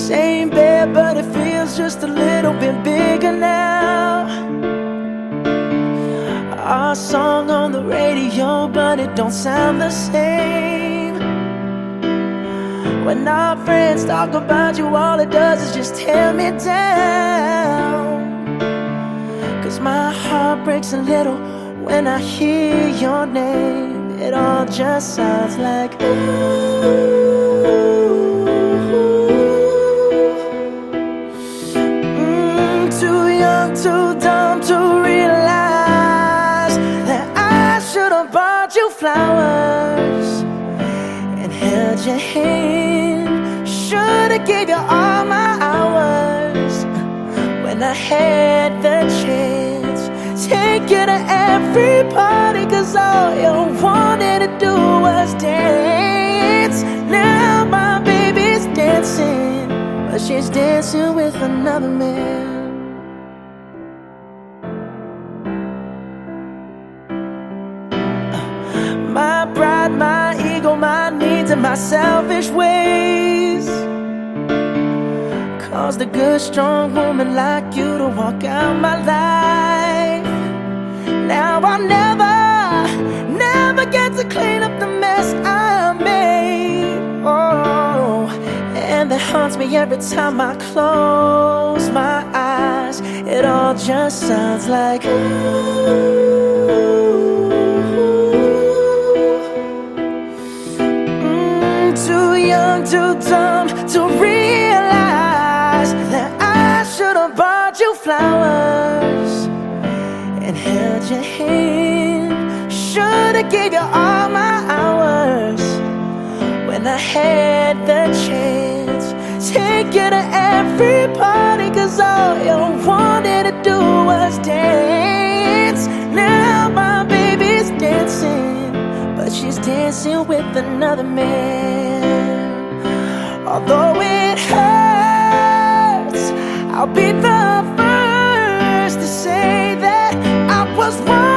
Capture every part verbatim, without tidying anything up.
Same bed, but it feels just a little bit bigger now. Our song on the radio, but it don't sound the same. When our friends talk about you, all it does is just tear me down. Cause my heart breaks a little when I hear your name. It all just sounds like ooh. Too dumb to realize that I should have bought you flowers and held your hand. Should have gave you all my hours when I had the chance. Take you to every party, cause all you wanted to do was dance. Now my baby's dancing, but she's dancing with another man. My pride, my ego, my needs, and my selfish ways caused a good, strong woman like you to walk out my life. Now I'll never, never get to clean up the mess I made. Oh, and that haunts me every time I close my eyes. It all just sounds like ooh. Too young, too dumb to realize that I should have bought you flowers and held your hand. Should have gave you all my hours when I had the chance. Take you to every party, cause all you wanted to do was dance. Now my baby's dancing, but she's dancing with another man. Although it hurts, I'll be the first to say that I was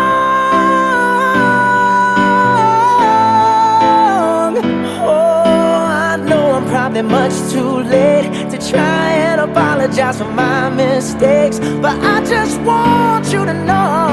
wrong. Oh, I know I'm probably much too late to try and apologize for my mistakes, but I just want you to know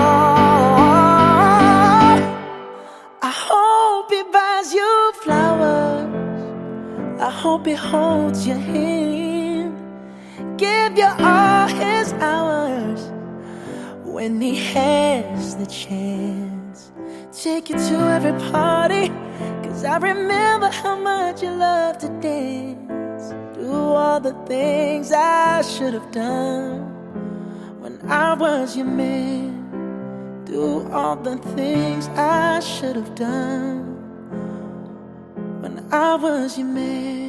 I hope he buys you flowers. I hope he holds your hand, give you all his hours when he has the chance. Take you to every party, cause I remember how much you loved to dance. Do all the things I should have done when I was your man. Do all the things I should have done when I was your man.